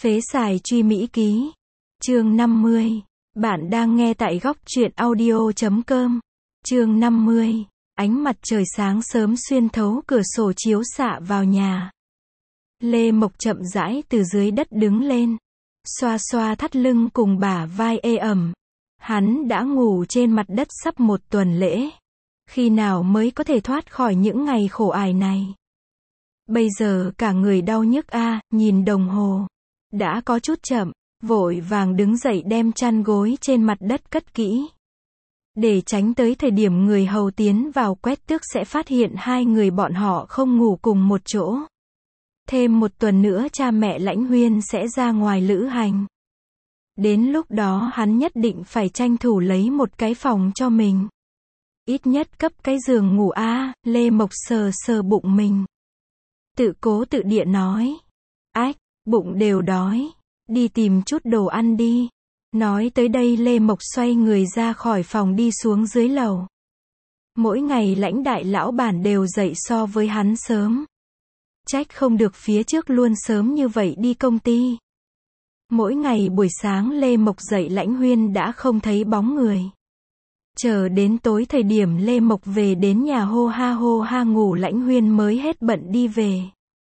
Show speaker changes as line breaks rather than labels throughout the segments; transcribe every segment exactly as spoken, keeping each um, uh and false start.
Phế xài truy Mỹ ký. Chương năm mươi. Bạn đang nghe tại góc truyện audio chấm com. Chương năm mươi. Ánh mặt trời sáng sớm xuyên thấu cửa sổ chiếu xạ vào nhà. Lê Mộc chậm rãi từ dưới đất đứng lên. Xoa xoa thắt lưng cùng bả vai ê ẩm. Hắn đã ngủ trên mặt đất sắp một tuần lễ. Khi nào mới có thể thoát khỏi những ngày khổ ải này? Bây giờ cả người đau nhức a, à, nhìn đồng hồ. Đã có chút chậm, vội vàng đứng dậy đem chăn gối trên mặt đất cất kỹ. Để tránh tới thời điểm người hầu tiến vào quét tước sẽ phát hiện hai người bọn họ không ngủ cùng một chỗ. Thêm một tuần nữa cha mẹ Lãnh Huyên sẽ ra ngoài lữ hành. Đến lúc đó hắn nhất định phải tranh thủ lấy một cái phòng cho mình. Ít nhất cấp cái giường ngủ a, à, Lê Mộc sờ sờ bụng mình. Tự cố tự địa nói. Ách, bụng đều đói. Đi tìm chút đồ ăn đi. Nói tới đây Lê Mộc xoay người ra khỏi phòng đi xuống dưới lầu. Mỗi ngày Lãnh đại lão bản đều dậy so với hắn sớm. Trách không được phía trước luôn sớm như vậy đi công ty. Mỗi ngày buổi sáng Lê Mộc dậy Lãnh Huyên đã không thấy bóng người. Chờ đến tối thời điểm Lê Mộc về đến nhà hô ha hô ha ngủ Lãnh Huyên mới hết bận đi về.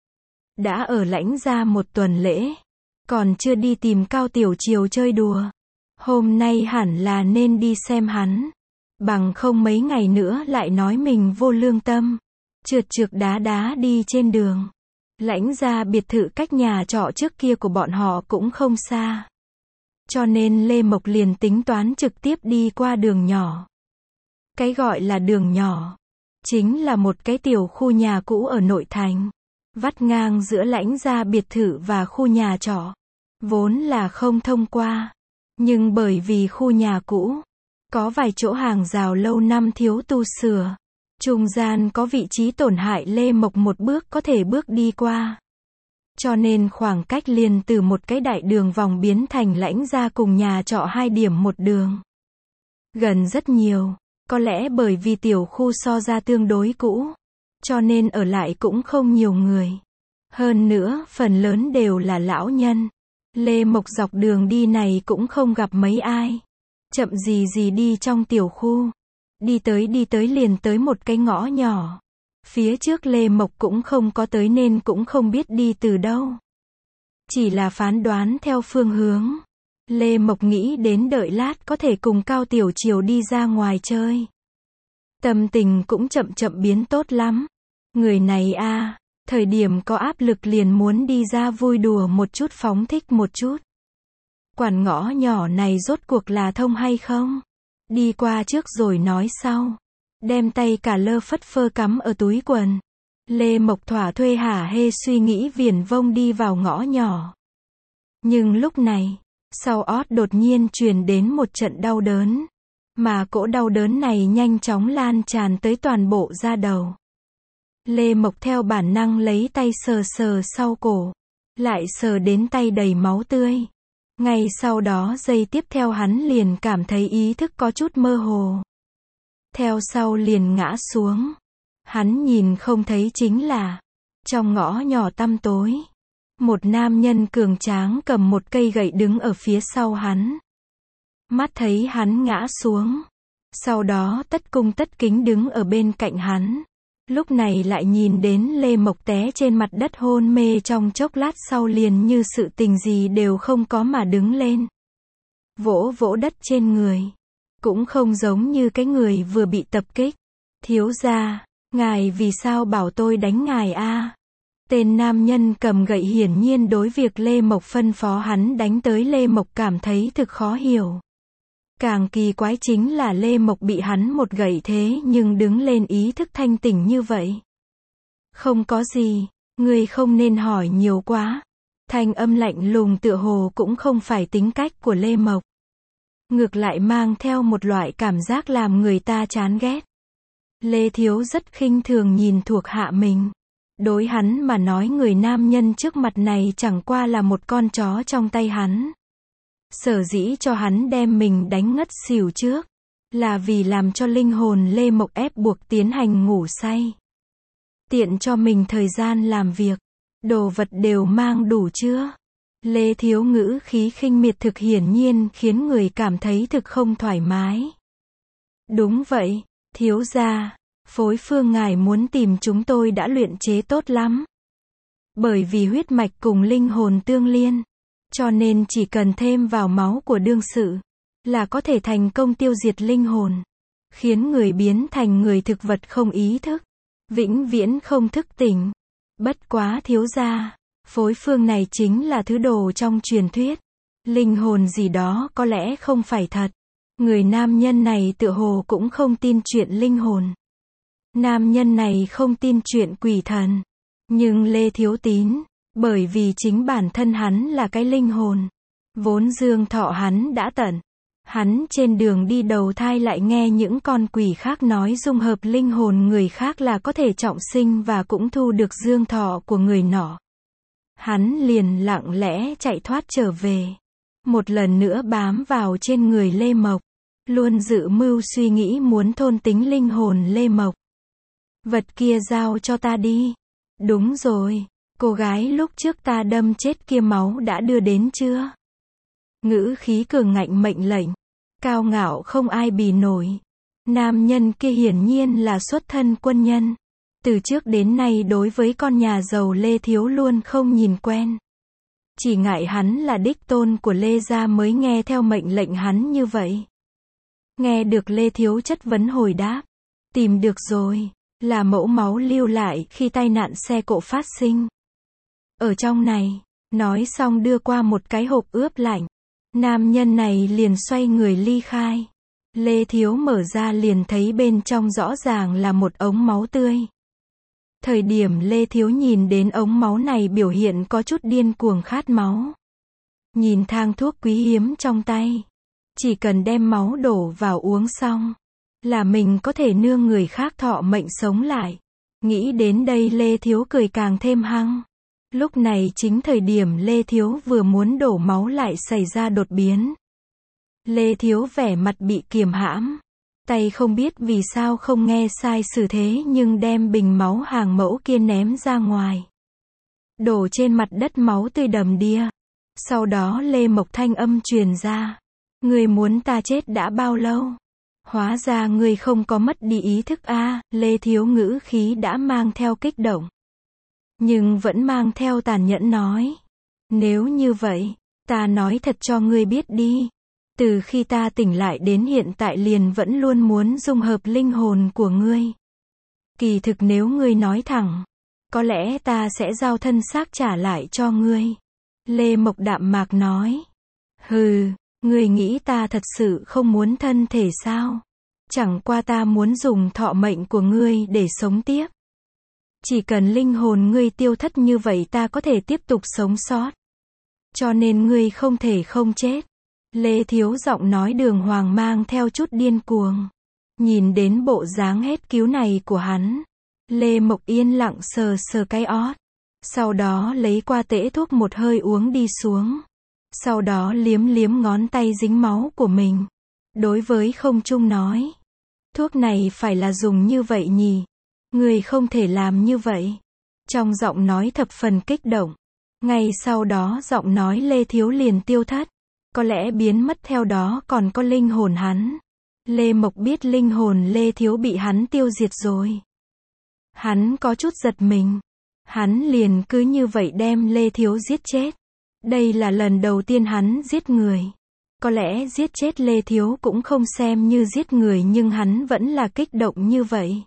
Đã ở Lãnh gia một tuần lễ. Còn chưa đi tìm Cao Tiểu Triều chơi đùa. Hôm nay hẳn là nên đi xem hắn. Bằng không mấy ngày nữa lại nói mình vô lương tâm. Trượt trượt đá đá đi trên đường. Lãnh gia biệt thự cách nhà trọ trước kia của bọn họ cũng không xa. Cho nên Lê Mộc liền tính toán trực tiếp đi qua đường nhỏ. Cái gọi là đường nhỏ, chính là một cái tiểu khu nhà cũ ở nội thành. Vắt ngang giữa Lãnh gia biệt thự và khu nhà trọ. Vốn là không thông qua. Nhưng bởi vì khu nhà cũ, có vài chỗ hàng rào lâu năm thiếu tu sửa. Trung gian có vị trí tổn hại Lê Mộc một bước có thể bước đi qua. Cho nên khoảng cách liền từ một cái đại đường vòng biến thành Lãnh gia cùng nhà trọ hai điểm một đường. Gần rất nhiều. Có lẽ bởi vì tiểu khu so ra tương đối cũ. Cho nên ở lại cũng không nhiều người. Hơn nữa, phần lớn đều là lão nhân. Lê Mộc dọc đường đi này cũng không gặp mấy ai. Chậm gì gì đi trong tiểu khu. Đi tới đi tới liền tới một cái ngõ nhỏ. Phía trước Lê Mộc cũng không có tới nên cũng không biết đi từ đâu. Chỉ là phán đoán theo phương hướng. Lê Mộc nghĩ đến đợi lát có thể cùng Cao Tiểu Triều đi ra ngoài chơi. Tâm tình cũng chậm chậm biến tốt lắm. Người này a, à, thời điểm có áp lực liền muốn đi ra vui đùa một chút phóng thích một chút. Quản ngõ nhỏ này rốt cuộc là thông hay không? Đi qua trước rồi nói sau. Đem tay cả lơ phất phơ cắm ở túi quần. Lê Mộc thỏa thuê hả hê suy nghĩ viển vông đi vào ngõ nhỏ. Nhưng lúc này, sau ót đột nhiên truyền đến một trận đau đớn. Mà cỗ đau đớn này nhanh chóng lan tràn tới toàn bộ da đầu. Lê Mộc theo bản năng lấy tay sờ sờ sau cổ. Lại sờ đến tay đầy máu tươi. Ngay sau đó giây tiếp theo hắn liền cảm thấy ý thức có chút mơ hồ. Theo sau liền ngã xuống. Hắn nhìn không thấy chính là, trong ngõ nhỏ tăm tối, một nam nhân cường tráng cầm một cây gậy đứng ở phía sau hắn. Mắt thấy hắn ngã xuống. Sau đó tất cung tất kính đứng ở bên cạnh hắn. Lúc này lại nhìn đến Lê Mộc té trên mặt đất hôn mê trong chốc lát sau liền như sự tình gì đều không có mà đứng lên. Vỗ vỗ đất trên người. Cũng không giống như cái người vừa bị tập kích. Thiếu gia, ngài vì sao bảo tôi đánh ngài a? Tên nam nhân cầm gậy hiển nhiên đối việc Lê Mộc phân phó hắn đánh tới Lê Mộc cảm thấy thực khó hiểu. Càng kỳ quái chính là Lê Mộc bị hắn một gậy thế nhưng đứng lên ý thức thanh tỉnh như vậy. Không có gì, ngươi không nên hỏi nhiều quá. Thanh âm lạnh lùng tựa hồ cũng không phải tính cách của Lê Mộc. Ngược lại mang theo một loại cảm giác làm người ta chán ghét. Lê Thiếu rất khinh thường nhìn thuộc hạ mình. Đối hắn mà nói người nam nhân trước mặt này chẳng qua là một con chó trong tay hắn. Sở dĩ cho hắn đem mình đánh ngất xỉu trước, là vì làm cho linh hồn Lê Mộc ép buộc tiến hành ngủ say. Tiện cho mình thời gian làm việc. Đồ vật đều mang đủ chưa? Lê Thiếu ngữ khí khinh miệt thực hiển nhiên khiến người cảm thấy thực không thoải mái. Đúng vậy, thiếu gia, phối phương ngài muốn tìm chúng tôi đã luyện chế tốt lắm. Bởi vì huyết mạch cùng linh hồn tương liên, cho nên chỉ cần thêm vào máu của đương sự, là có thể thành công tiêu diệt linh hồn, khiến người biến thành người thực vật không ý thức, vĩnh viễn không thức tỉnh. Bất quá thiếu gia, phối phương này chính là thứ đồ trong truyền thuyết. Linh hồn gì đó có lẽ không phải thật. Người nam nhân này tựa hồ cũng không tin chuyện linh hồn. Nam nhân này không tin chuyện quỷ thần. Nhưng Lê Thiếu tín, bởi vì chính bản thân hắn là cái linh hồn. Vốn dương thọ hắn đã tận. Hắn trên đường đi đầu thai lại nghe những con quỷ khác nói dung hợp linh hồn người khác là có thể trọng sinh và cũng thu được dương thọ của người nọ. Hắn liền lặng lẽ chạy thoát trở về. Một lần nữa bám vào trên người Lê Mộc. Luôn dự mưu suy nghĩ muốn thôn tính linh hồn Lê Mộc. Vật kia giao cho ta đi. Đúng rồi, cô gái lúc trước ta đâm chết kia máu đã đưa đến chưa? Ngữ khí cường ngạnh mệnh lệnh. Cao ngạo không ai bì nổi. Nam nhân kia hiển nhiên là xuất thân quân nhân. Từ trước đến nay đối với con nhà giàu Lê Thiếu luôn không nhìn quen. Chỉ ngại hắn là đích tôn của Lê gia mới nghe theo mệnh lệnh hắn như vậy. Nghe được Lê Thiếu chất vấn hồi đáp. Tìm được rồi, là mẫu máu lưu lại khi tai nạn xe cộ phát sinh. Ở trong này, nói xong đưa qua một cái hộp ướp lạnh. Nam nhân này liền xoay người ly khai. Lê Thiếu mở ra liền thấy bên trong rõ ràng là một ống máu tươi. Thời điểm Lê Thiếu nhìn đến ống máu này biểu hiện có chút điên cuồng khát máu. Nhìn thang thuốc quý hiếm trong tay. Chỉ cần đem máu đổ vào uống xong, là mình có thể nương người khác thọ mệnh sống lại. Nghĩ đến đây Lê Thiếu cười càng thêm hăng. Lúc này chính thời điểm Lê Thiếu vừa muốn đổ máu lại xảy ra đột biến. Lê Thiếu vẻ mặt bị kiềm hãm. Tay không biết vì sao không nghe sai sử thế nhưng đem bình máu hàng mẫu kia ném ra ngoài. Đổ trên mặt đất máu tươi đầm đìa. Sau đó Lê Mộc thanh âm truyền ra. Người muốn ta chết đã bao lâu? Hóa ra người không có mất đi ý thức a à, Lê Thiếu ngữ khí đã mang theo kích động. Nhưng vẫn mang theo tàn nhẫn nói. Nếu như vậy, ta nói thật cho ngươi biết đi. Từ khi ta tỉnh lại đến hiện tại liền vẫn luôn muốn dung hợp linh hồn của ngươi. Kỳ thực nếu ngươi nói thẳng, có lẽ ta sẽ giao thân xác trả lại cho ngươi. Lê Mộc đạm mạc nói. Hừ, ngươi nghĩ ta thật sự không muốn thân thể sao? Chẳng qua ta muốn dùng thọ mệnh của ngươi để sống tiếp. Chỉ cần linh hồn ngươi tiêu thất như vậy ta có thể tiếp tục sống sót. Cho nên ngươi không thể không chết. Lê Thiếu giọng nói đường hoàng mang theo chút điên cuồng. Nhìn đến bộ dáng hết cứu này của hắn. Lê Mộc yên lặng sờ sờ cái ót. Sau đó lấy qua tễ thuốc một hơi uống đi xuống. Sau đó liếm liếm ngón tay dính máu của mình. Đối với không trung nói. Thuốc này phải là dùng như vậy nhỉ? Người không thể làm như vậy. Trong giọng nói thập phần kích động. Ngay sau đó giọng nói Lê Thiếu liền tiêu thất. Có lẽ biến mất theo đó còn có linh hồn hắn. Lê Mộc biết linh hồn Lê Thiếu bị hắn tiêu diệt rồi. Hắn có chút giật mình. Hắn liền cứ như vậy đem Lê Thiếu giết chết. Đây là lần đầu tiên hắn giết người. Có lẽ giết chết Lê Thiếu cũng không xem như giết người nhưng hắn vẫn là kích động như vậy.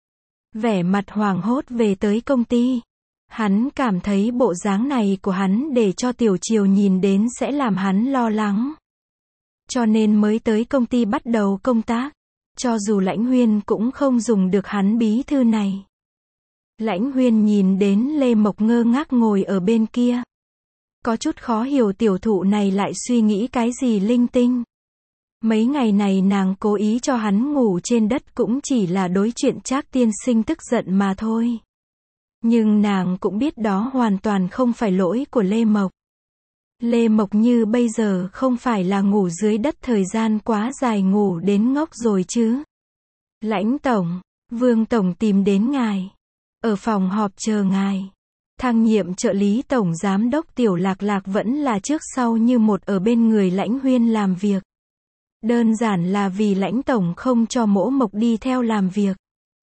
Vẻ mặt hoảng hốt về tới công ty. Hắn cảm thấy bộ dáng này của hắn để cho Tiểu Triều nhìn đến sẽ làm hắn lo lắng. Cho nên mới tới công ty bắt đầu công tác. Cho dù Lãnh Huyên cũng không dùng được hắn bí thư này. Lãnh Huyên nhìn đến Lê Mộc ngơ ngác ngồi ở bên kia. Có chút khó hiểu tiểu thụ này lại suy nghĩ cái gì linh tinh. Mấy ngày này nàng cố ý cho hắn ngủ trên đất cũng chỉ là đối chuyện Trác tiên sinh tức giận mà thôi. Nhưng nàng cũng biết đó hoàn toàn không phải lỗi của Lê Mộc. Lê Mộc như bây giờ không phải là ngủ dưới đất thời gian quá dài ngủ đến ngốc rồi chứ. Lãnh tổng, Vương tổng tìm đến ngài. Ở phòng họp chờ ngài. Thăng nhiệm trợ lý tổng giám đốc Tiểu Lạc Lạc vẫn là trước sau như một ở bên người Lãnh Huyên làm việc. Đơn giản là vì Lãnh tổng không cho Mỗ Mộc đi theo làm việc.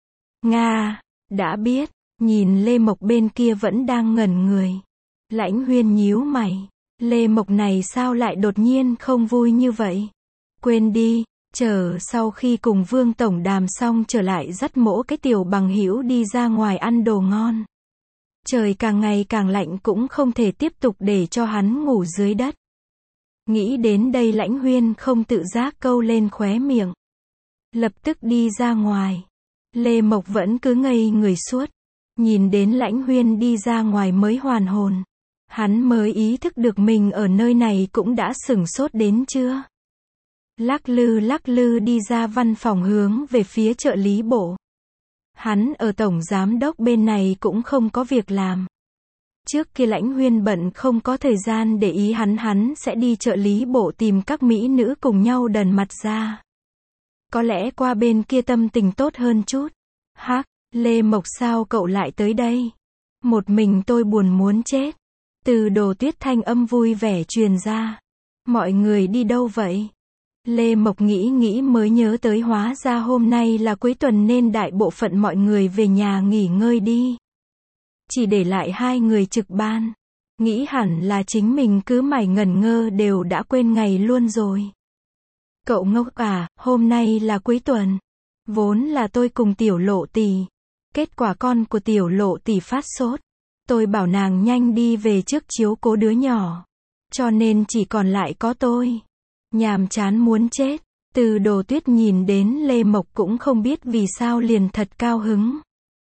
Nga, đã biết, nhìn Lê Mộc bên kia vẫn đang ngẩn người. Lãnh Huyên nhíu mày, Lê Mộc này sao lại đột nhiên không vui như vậy? Quên đi, chờ sau khi cùng Vương tổng đàm xong trở lại dắt Mỗ cái tiểu bằng hữu đi ra ngoài ăn đồ ngon. Trời càng ngày càng lạnh cũng không thể tiếp tục để cho hắn ngủ dưới đất. Nghĩ đến đây Lãnh Huyên không tự giác câu lên khóe miệng. Lập tức đi ra ngoài. Lê Mộc vẫn cứ ngây người suốt. Nhìn đến Lãnh Huyên đi ra ngoài mới hoàn hồn. Hắn mới ý thức được mình ở nơi này cũng đã sửng sốt đến chưa. Lắc lư lắc lư đi ra văn phòng hướng về phía trợ lý bộ. Hắn ở tổng giám đốc bên này cũng không có việc làm. Trước kia Lãnh Huyên bận không có thời gian để ý hắn hắn sẽ đi trợ lý bộ tìm các mỹ nữ cùng nhau đần mặt ra. Có lẽ qua bên kia tâm tình tốt hơn chút. Hắc, Lê Mộc sao cậu lại tới đây? Một mình tôi buồn muốn chết. Từ Đồ Tuyết thanh âm vui vẻ truyền ra. Mọi người đi đâu vậy? Lê Mộc nghĩ nghĩ mới nhớ tới hóa ra hôm nay là cuối tuần nên đại bộ phận mọi người về nhà nghỉ ngơi đi. Chỉ để lại hai người trực ban. Nghĩ hẳn là chính mình cứ mải ngẩn ngơ đều đã quên ngày luôn rồi. Cậu ngốc à, hôm nay là cuối tuần. Vốn là tôi cùng Tiểu Lộ tỷ. Kết quả con của Tiểu Lộ tỷ phát sốt. Tôi bảo nàng nhanh đi về trước chiếu cố đứa nhỏ. Cho nên chỉ còn lại có tôi. Nhàm chán muốn chết. Từ Đồ Tuyết nhìn đến Lê Mộc cũng không biết vì sao liền thật cao hứng.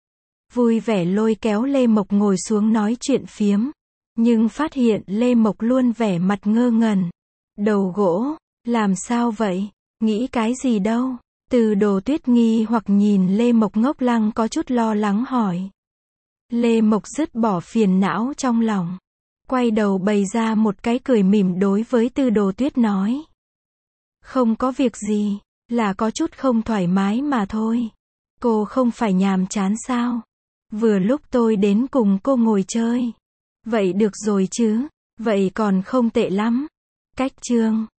Vui vẻ lôi kéo Lê Mộc ngồi xuống nói chuyện phiếm. Nhưng phát hiện Lê Mộc luôn vẻ mặt ngơ ngẩn. Đầu gỗ, làm sao vậy? Nghĩ cái gì đâu? Từ Đồ Tuyết nghi hoặc nhìn Lê Mộc ngốc lăng có chút lo lắng hỏi. Lê Mộc dứt bỏ phiền não trong lòng. Quay đầu bày ra một cái cười mỉm đối với Từ Đồ Tuyết nói. Không có việc gì, là có chút không thoải mái mà thôi. Cô không phải nhàm chán sao? Vừa lúc tôi đến cùng cô ngồi chơi. Vậy được rồi chứ, vậy còn không tệ lắm. Cách chương